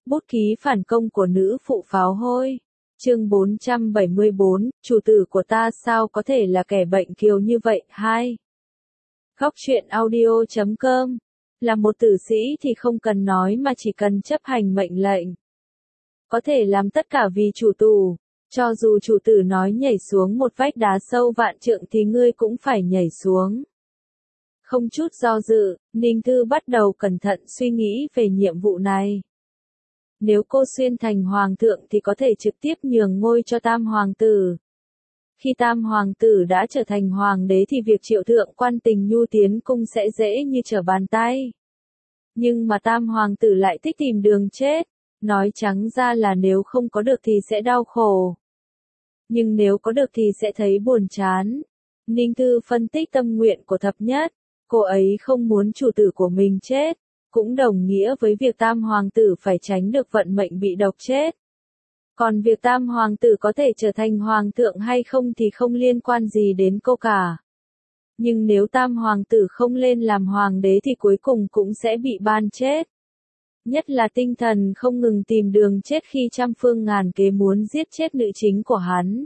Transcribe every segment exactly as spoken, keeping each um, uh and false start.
Bút ký phản công của nữ phụ pháo hôi. Chương bốn trăm bảy mươi bốn, chủ tử của ta sao có thể là kẻ bệnh kiều như vậy? Hai. Góc truyện audio chấm com. Là một tử sĩ thì không cần nói mà chỉ cần chấp hành mệnh lệnh. Có thể làm tất cả vì chủ tù. Cho dù chủ tử nói nhảy xuống một vách đá sâu vạn trượng thì ngươi cũng phải nhảy xuống. Không chút do dự, Ninh Thư bắt đầu cẩn thận suy nghĩ về nhiệm vụ này. Nếu cô xuyên thành hoàng thượng thì có thể trực tiếp nhường ngôi cho tam hoàng tử. Khi tam hoàng tử đã trở thành hoàng đế thì việc triệu thượng quan Tình Nhu tiến cung sẽ dễ như trở bàn tay. Nhưng mà tam hoàng tử lại thích tìm đường chết, nói trắng ra là nếu không có được thì sẽ đau khổ. Nhưng nếu có được thì sẽ thấy buồn chán. Ninh Thư phân tích tâm nguyện của thập nhất, cô ấy không muốn chủ tử của mình chết, cũng đồng nghĩa với việc tam hoàng tử phải tránh được vận mệnh bị độc chết. Còn việc tam hoàng tử có thể trở thành hoàng thượng hay không thì không liên quan gì đến cô cả. Nhưng nếu tam hoàng tử không lên làm hoàng đế thì cuối cùng cũng sẽ bị ban chết. Nhất là tinh thần không ngừng tìm đường chết khi trăm phương ngàn kế muốn giết chết nữ chính của hắn.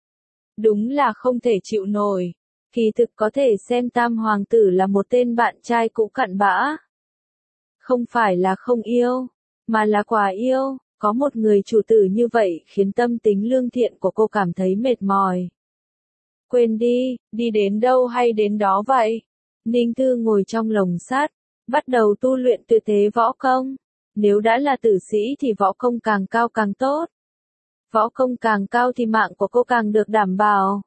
Đúng là không thể chịu nổi. Kỳ thực có thể xem tam hoàng tử là một tên bạn trai cũ cặn bã. Không phải là không yêu, mà là quá yêu. Có một người chủ tử như vậy khiến tâm tính lương thiện của cô cảm thấy mệt mỏi. Quên đi, đi đến đâu hay đến đó vậy? Ninh Thư ngồi trong lồng sắt, bắt đầu tu luyện tuyệt thế võ công. Nếu đã là tử sĩ thì võ công càng cao càng tốt. Võ công càng cao thì mạng của cô càng được đảm bảo.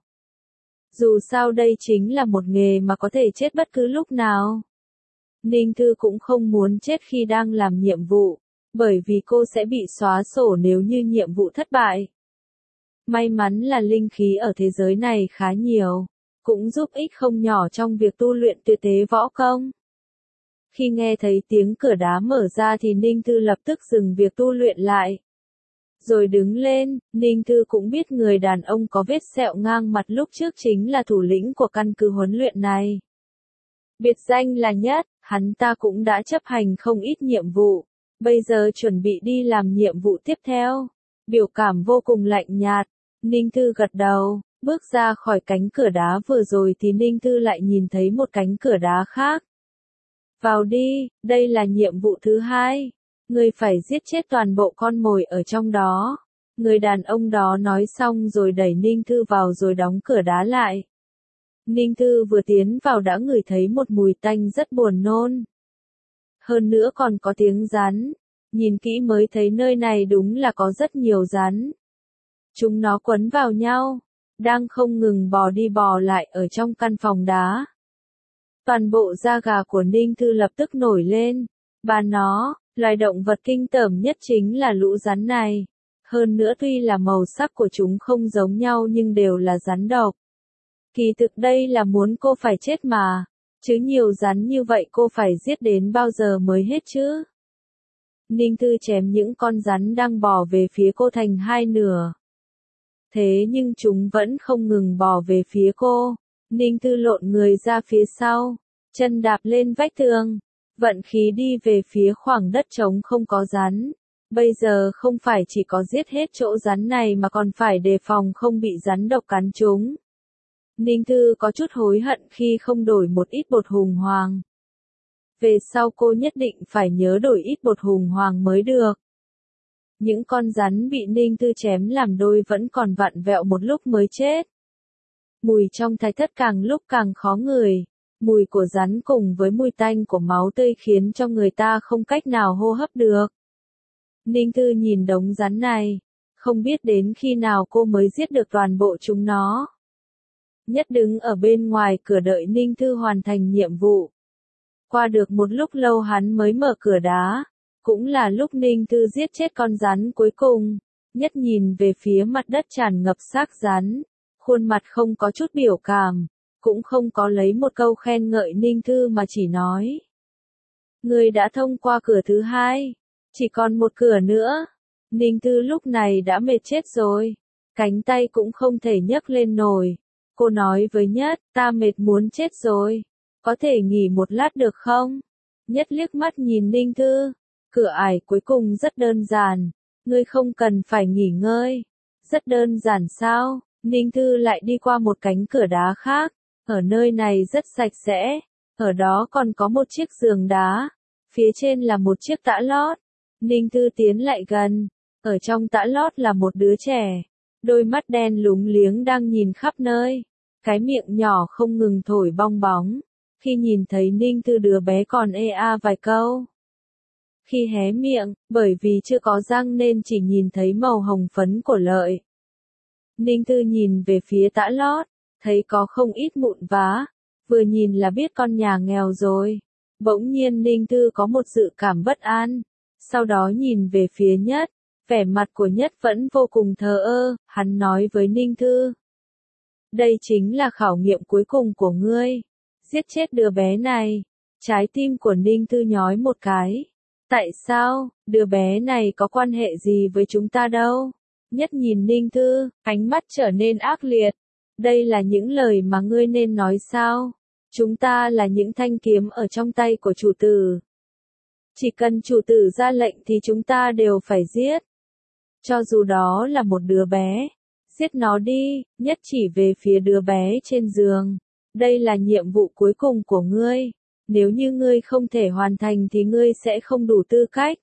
Dù sao đây chính là một nghề mà có thể chết bất cứ lúc nào. Ninh Thư cũng không muốn chết khi đang làm nhiệm vụ, bởi vì cô sẽ bị xóa sổ nếu như nhiệm vụ thất bại. May mắn là linh khí ở thế giới này khá nhiều, cũng giúp ích không nhỏ trong việc tu luyện tuyệt thế võ công. Khi nghe thấy tiếng cửa đá mở ra thì Ninh Thư lập tức dừng việc tu luyện lại. Rồi đứng lên, Ninh Thư cũng biết người đàn ông có vết sẹo ngang mặt lúc trước chính là thủ lĩnh của căn cứ huấn luyện này. Biệt danh là Nhất, hắn ta cũng đã chấp hành không ít nhiệm vụ, bây giờ chuẩn bị đi làm nhiệm vụ tiếp theo. Biểu cảm vô cùng lạnh nhạt, Ninh Thư gật đầu, bước ra khỏi cánh cửa đá vừa rồi thì Ninh Thư lại nhìn thấy một cánh cửa đá khác. Vào đi, đây là nhiệm vụ thứ hai. Người phải giết chết toàn bộ con mồi ở trong đó. Người đàn ông đó nói xong rồi đẩy Ninh Thư vào rồi đóng cửa đá lại. Ninh Thư vừa tiến vào đã ngửi thấy một mùi tanh rất buồn nôn. Hơn nữa còn có tiếng rắn. Nhìn kỹ mới thấy nơi này đúng là có rất nhiều rắn. Chúng nó quấn vào nhau, đang không ngừng bò đi bò lại ở trong căn phòng đá. Toàn bộ da gà của Ninh Thư lập tức nổi lên. Bà nó, loài động vật kinh tởm nhất chính là lũ rắn này. Hơn nữa tuy là màu sắc của chúng không giống nhau nhưng đều là rắn độc. Kỳ thực đây là muốn cô phải chết mà. Chứ nhiều rắn như vậy cô phải giết đến bao giờ mới hết chứ? Ninh Thư chém những con rắn đang bò về phía cô thành hai nửa. Thế nhưng chúng vẫn không ngừng bò về phía cô. Ninh Thư lộn người ra phía sau, chân đạp lên vách tường, vận khí đi về phía khoảng đất trống không có rắn. Bây giờ không phải chỉ có giết hết chỗ rắn này mà còn phải đề phòng không bị rắn độc cắn chúng. Ninh Thư có chút hối hận khi không đổi một ít bột hùng hoàng. Về sau cô nhất định phải nhớ đổi ít bột hùng hoàng mới được. Những con rắn bị Ninh Thư chém làm đôi vẫn còn vặn vẹo một lúc mới chết. Mùi trong thạch thất càng lúc càng khó ngửi. Mùi của rắn cùng với mùi tanh của máu tươi khiến cho người ta không cách nào hô hấp được. Ninh Thư nhìn đống rắn này, không biết đến khi nào cô mới giết được toàn bộ chúng nó. Nhất đứng ở bên ngoài cửa đợi Ninh Thư hoàn thành nhiệm vụ. Qua được một lúc lâu hắn mới mở cửa đá. Cũng là lúc Ninh Thư giết chết con rắn cuối cùng. Nhất nhìn về phía mặt đất tràn ngập xác rắn. Khuôn mặt không có chút biểu cảm. Cũng không có lấy một câu khen ngợi Ninh Thư mà chỉ nói. Người đã thông qua cửa thứ hai. Chỉ còn một cửa nữa. Ninh Thư lúc này đã mệt chết rồi. Cánh tay cũng không thể nhấc lên nổi. Cô nói với Nhất, ta mệt muốn chết rồi. Có thể nghỉ một lát được không? Nhất liếc mắt nhìn Ninh Thư. Cửa ải cuối cùng rất đơn giản, ngươi không cần phải nghỉ ngơi. Rất đơn giản sao? Ninh Thư lại đi qua một cánh cửa đá khác, ở nơi này rất sạch sẽ, ở đó còn có một chiếc giường đá, phía trên là một chiếc tã lót. Ninh Thư tiến lại gần, ở trong tã lót là một đứa trẻ, đôi mắt đen lúng liếng đang nhìn khắp nơi, cái miệng nhỏ không ngừng thổi bong bóng. Khi nhìn thấy Ninh Thư đứa bé còn ê a vài câu. Khi hé miệng, bởi vì chưa có răng nên chỉ nhìn thấy màu hồng phấn của lợi. Ninh Thư nhìn về phía tã lót, thấy có không ít mụn vá, vừa nhìn là biết con nhà nghèo rồi. Bỗng nhiên Ninh Thư có một dự cảm bất an, sau đó nhìn về phía Nhất, vẻ mặt của Nhất vẫn vô cùng thờ ơ, hắn nói với Ninh Thư. Đây chính là khảo nghiệm cuối cùng của ngươi, giết chết đứa bé này. Trái tim của Ninh Thư nhói một cái. Tại sao, đứa bé này có quan hệ gì với chúng ta đâu? Nhất nhìn Ninh Thư, ánh mắt trở nên ác liệt. Đây là những lời mà ngươi nên nói sao? Chúng ta là những thanh kiếm ở trong tay của chủ tử. Chỉ cần chủ tử ra lệnh thì chúng ta đều phải giết. Cho dù đó là một đứa bé. Giết nó đi, Nhất chỉ về phía đứa bé trên giường. Đây là nhiệm vụ cuối cùng của ngươi. Nếu như ngươi không thể hoàn thành thì ngươi sẽ không đủ tư cách.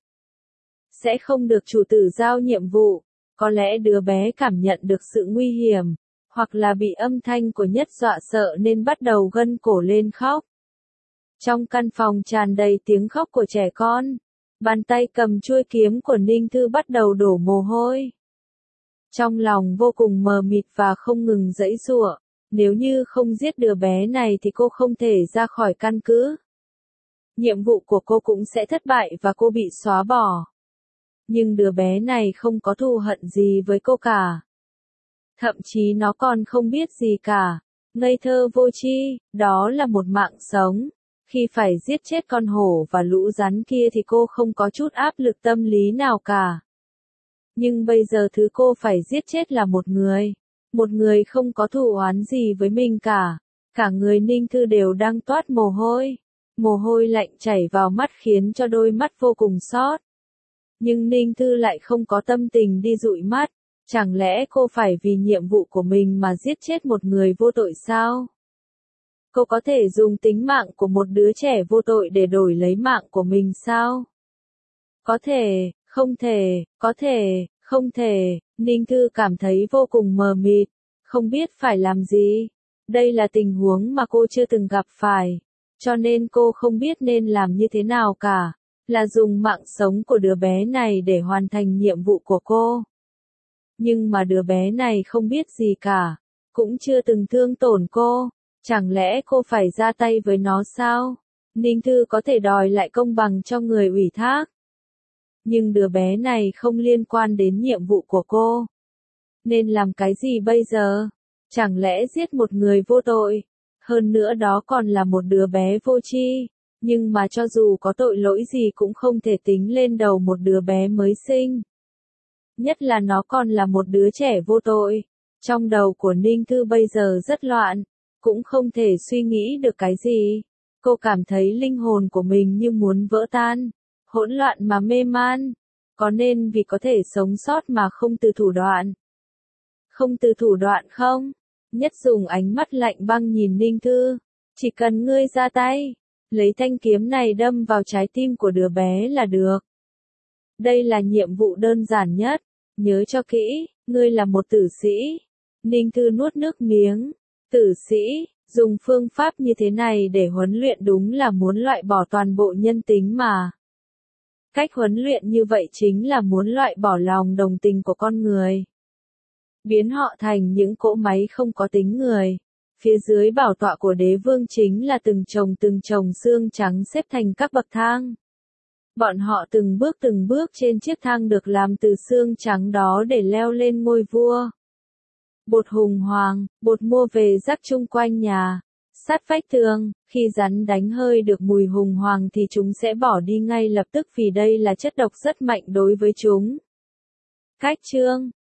Sẽ không được chủ tử giao nhiệm vụ. Có lẽ đứa bé cảm nhận được sự nguy hiểm, hoặc là bị âm thanh của Nhất dọa sợ nên bắt đầu gân cổ lên khóc. Trong căn phòng tràn đầy tiếng khóc của trẻ con, bàn tay cầm chuôi kiếm của Ninh Thư bắt đầu đổ mồ hôi. Trong lòng vô cùng mờ mịt và không ngừng giãy giụa, nếu như không giết đứa bé này thì cô không thể ra khỏi căn cứ. Nhiệm vụ của cô cũng sẽ thất bại và cô bị xóa bỏ. Nhưng đứa bé này không có thù hận gì với cô cả. Thậm chí nó còn không biết gì cả. Ngây thơ vô tri, đó là một mạng sống. Khi phải giết chết con hổ và lũ rắn kia thì cô không có chút áp lực tâm lý nào cả. Nhưng bây giờ thứ cô phải giết chết là một người. Một người không có thù oán gì với mình cả. Cả người Ninh Thư đều đang toát mồ hôi. Mồ hôi lạnh chảy vào mắt khiến cho đôi mắt vô cùng xót. Nhưng Ninh Thư lại không có tâm tình đi dụi mắt. Chẳng lẽ cô phải vì nhiệm vụ của mình mà giết chết một người vô tội sao? Cô có thể dùng tính mạng của một đứa trẻ vô tội để đổi lấy mạng của mình sao? Có thể, không thể, có thể, không thể. Ninh Thư cảm thấy vô cùng mờ mịt, không biết phải làm gì. Đây là tình huống mà cô chưa từng gặp phải, cho nên cô không biết nên làm như thế nào cả. Là dùng mạng sống của đứa bé này để hoàn thành nhiệm vụ của cô. Nhưng mà đứa bé này không biết gì cả, cũng chưa từng thương tổn cô. Chẳng lẽ cô phải ra tay với nó sao? Ninh Thư có thể đòi lại công bằng cho người ủy thác. Nhưng đứa bé này không liên quan đến nhiệm vụ của cô. Nên làm cái gì bây giờ? Chẳng lẽ giết một người vô tội? Hơn nữa đó còn là một đứa bé vô tri. Nhưng mà cho dù có tội lỗi gì cũng không thể tính lên đầu một đứa bé mới sinh. Nhất là nó còn là một đứa trẻ vô tội. Trong đầu của Ninh Thư bây giờ rất loạn, cũng không thể suy nghĩ được cái gì. Cô cảm thấy linh hồn của mình như muốn vỡ tan, hỗn loạn mà mê man. Có nên vì có thể sống sót mà không từ thủ đoạn? Không từ thủ đoạn không? Nhất dùng ánh mắt lạnh băng nhìn Ninh Thư. Chỉ cần ngươi ra tay, lấy thanh kiếm này đâm vào trái tim của đứa bé là được. Đây là nhiệm vụ đơn giản nhất. Nhớ cho kỹ, ngươi là một tử sĩ. Ninh Thư nuốt nước miếng. Tử sĩ, dùng phương pháp như thế này để huấn luyện đúng là muốn loại bỏ toàn bộ nhân tính mà. Cách huấn luyện như vậy chính là muốn loại bỏ lòng đồng tình của con người. Biến họ thành những cỗ máy không có tính người. Phía dưới bảo tọa của đế vương chính là từng chồng từng chồng xương trắng xếp thành các bậc thang. Bọn họ từng bước từng bước trên chiếc thang được làm từ xương trắng đó để leo lên ngôi vua. Bột hùng hoàng, bột mua về rắc chung quanh nhà, sát vách tường, khi rắn đánh hơi được mùi hùng hoàng thì chúng sẽ bỏ đi ngay lập tức vì đây là chất độc rất mạnh đối với chúng. Cách chương